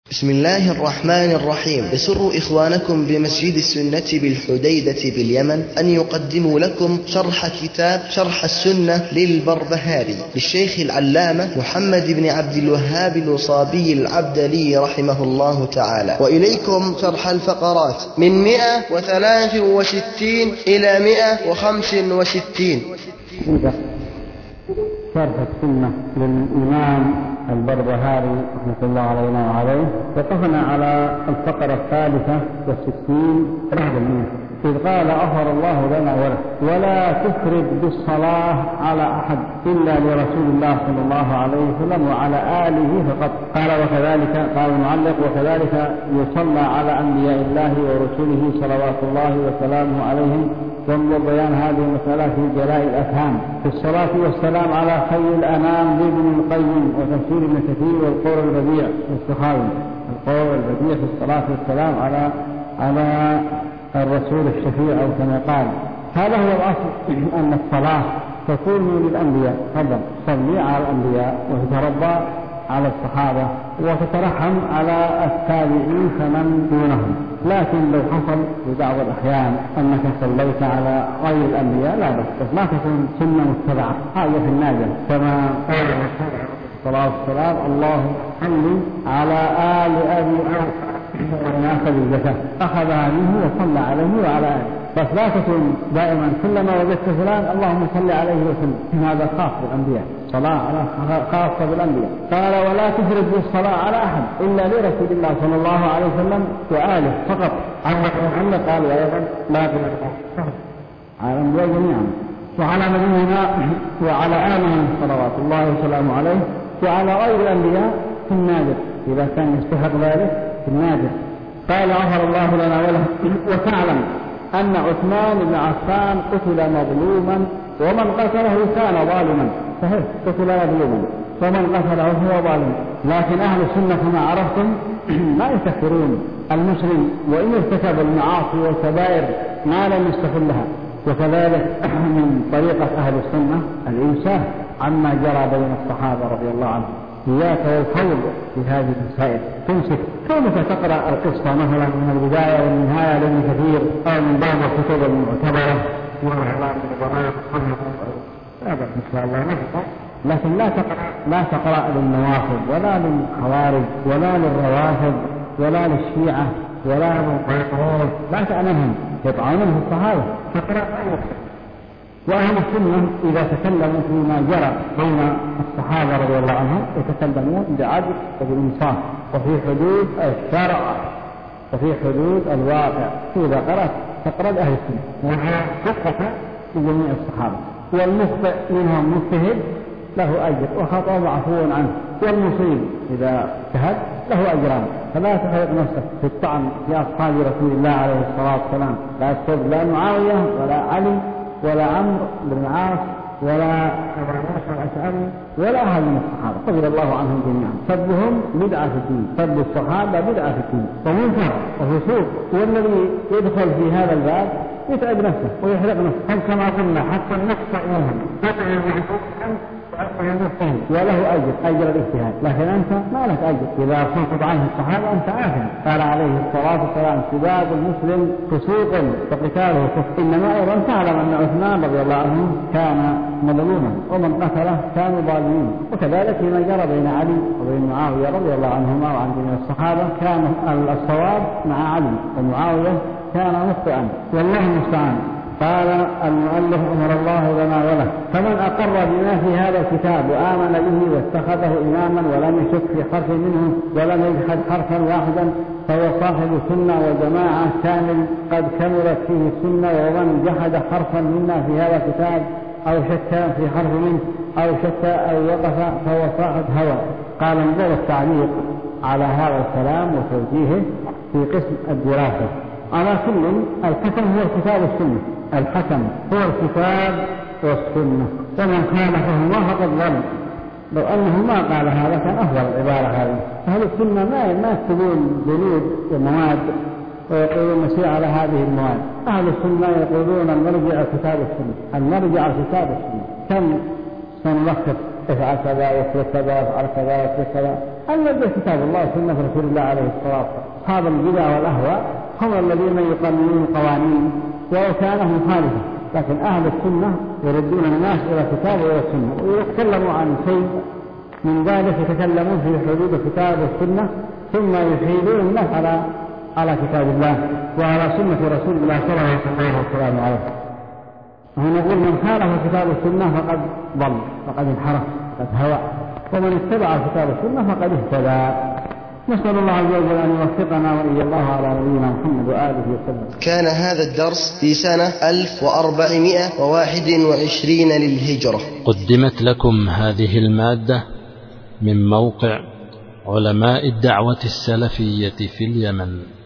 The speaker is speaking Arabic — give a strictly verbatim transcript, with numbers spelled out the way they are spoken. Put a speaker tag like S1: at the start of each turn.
S1: بسم الله الرحمن الرحيم. يسر إخوانكم بمسجد السنة بالحديدة باليمن أن يقدموا لكم شرح كتاب شرح السنة للبربهاري للشيخ العلامة محمد بن عبد الوهاب الوصابي العبدلي رحمه الله تعالى. وإليكم شرح الفقرات من مئة وثلاث وستين إلى مئة وخمس وستين.
S2: شرح السنة للإمام البربهاري رحمة الله علينا وعليه. وقفنا على الفقرة الثالثة والستين بعد المئة، إذ قال غفر الله لنا وله ولا تفرد بالصلاة على أحد إلا لرسول الله صلى الله عليه وسلم وعلى آله فقط. قال وكذلك قال المعلق وكذلك يصلى على أنبياء الله ورسوله صلوات الله وسلامه عليهم. وانظر بيان هذه المسألة في جلاء الأفهام في الصلاة والسلام على خير الأنام لابن القيم وتفسير ابن كثير والقول البديع السخاوي. القول البديع في الصلاة والسلام على على الرسول الشفيع أو كما قال. هذا هو الأصل، أن الصلاة تكون للأنبياء، فضل صلي على الأنبياء وتتربى على الصحابة وتترحم على التابعين فمن دونهم. لكن لو حصل في بعض الأحيان أنك صليت على غير الأنبياء لا بس، بس ما تكون سنة متبعة، هذا في النازل كما قال الصلاة والسلام الله صل على آل أبي أخذ الزكاة أخذها منه وصلى عليه وعلى آله. بس لا تكون دائما كلما وجدت فلان اللهم صل عليه وسلم، هذا خاص بالأنبياء، صلاة على خاصة بالأنبياء. قال ولا تفرد بالصلاة على أحد إلا لرسول الله صلى الله عليه وسلم وآله فقط. عندنا قالوا أيضا لا تفرد على الأنبياء جميعا وعلى نبينا وعلى آله صلوات الله وسلامه عليه وعلى غير الأنبياء في النادر إذا كان يستحق ذلك في النادر. قال غفر الله لنا وله. وتعلم أن عثمان بن عفان قتل مظلوما ومن قتله كان ظالما. صحيح قتل مظلوما ومن قتله هو ظالم. لكن أهل السنة كما عرفتم ما يكفرون المسلم وإن ارتكب المعاصي والكبائر ما لم يستحلها. وكذلك من طريقة أهل السنة الإمساك عما جرى بين الصحابة رضي الله عنهم. إياك والقول في هذه المسائل تمسك. كونك تقرأ القصة مثلا من البداية والنهاية لابن كثير أو من بعض الكتب المعتبرة هذا إن شاء الله نفسه، لكن لا تقرأ لا تقرأ للنوافذ ولا للخوارج ولا للروافض ولا للشيعة ولا للقيقور، لا تأمنهم يطعنهم الصحابة. تقرأ أي. وأهل السنة إذا تكلموا فيما جرى بين الصحابة رضي الله عنهم يتكلمون بعدل وبالإنصاف وفي حدود الشرع وفي حدود الواقع. إذا قرأت تقرأ أهل السنة وهي قصة لجميع الصحابة. والمخطئ منهم مجتهد له أجر وخطأ معفو عنه، والمصيب إذا اجتهد له أجران. فلا تحرق نفسك في الطعن في أصحاب رسول الله عليه الصلاة والسلام. لا تسب لا معاوية ولا علي ولا عمرو بن العاص ولا أبا موسى الأشعري ولا أحد من الصحابة رضي الله عنهم جميعا. سبهم بدعة في الدين، سب الصحابة بدعة في الدين ومنكر وفسوق. والذي يدخل في هذا الباب يتعب نفسه ويحرق نفسه. كما قلنا حتى النفس منهم وله أجر أجر الاجتهاد، لكن أنت ما لك أجر إذا سقط عنه الصحابة أنت آثم. قال عليه الصلاة والسلام سباب المسلم فسوق وقتاله كفر. إنما أيضا تعلم أن عثمان رضي الله عنه كان مظلوما ومن قتله كانوا ظالمين. وكذلك فيما جرى بين علي وبين معاوية رضي الله عنهما وعن جميع الصحابة كان الصواب مع علي ومعاوية كان مخطئا والله المستعان. قال المؤلف أمر الله لنا وله. فمن أقر بما في هذا الكتاب وآمن به واتخذه إماما ولم يشك في حرف منه ولم يجحد حرفا واحدا فهو صاحب سنة وجماعة كامل قد كملت فيه السنة. ومن جحد حرفا منا في هذا الكتاب أو شك في حرف منه أو شك أو وقف فهو صاحب هوى. قال انظر التعليق على هذا الكلام وتوجيهه في قسم الدراسة. على كل الحكم هو الكتاب والسنة. الحكم هو الكتاب والسنة، ومن خالفهما فقد ضل. لو أنه ما قال هذا كان أفضل العبارة هذه. أهل السنة ما ما يكتبون جلود ومواد ويقولون نسير على هذه المواد. أهل السنة يقولون المرجع الكتاب والسنة، المرجع الكتاب والسنة. كم سنلخص افعل كذا وافعل كذا وافعل كذا وافعل كذا الذي كتاب الله وسنة رسول الله عليه الصلاة والسلام. أصحاب البدع والأهواء هم الذين يقننون قوانين ولو كانت مخالفة، لكن أهل السنة يردون الناس إلى الكتاب وإلى السنة، ويتكلموا عن شيء من ذلك يتكلمون في حدود الكتاب والسنة، ثم يحيلون الناس على على كتاب الله وعلى سنة رسول الله صلى الله عليه وسلم. ونقول من خالف كتاب السنة فقد ضل، فقد انحرف، فقد هوى، ومن اتبع كتاب السنة فقد اهتدى. نسأل الله عز وجل أن يوفقنا وإيا الله على نبينا محمد وآله وسلم.
S1: كان هذا الدرس في سنة ألف وأربعمائة وواحد وعشرين للهجرة.
S3: قدمت لكم هذه المادة من موقع علماء الدعوة السلفية في اليمن.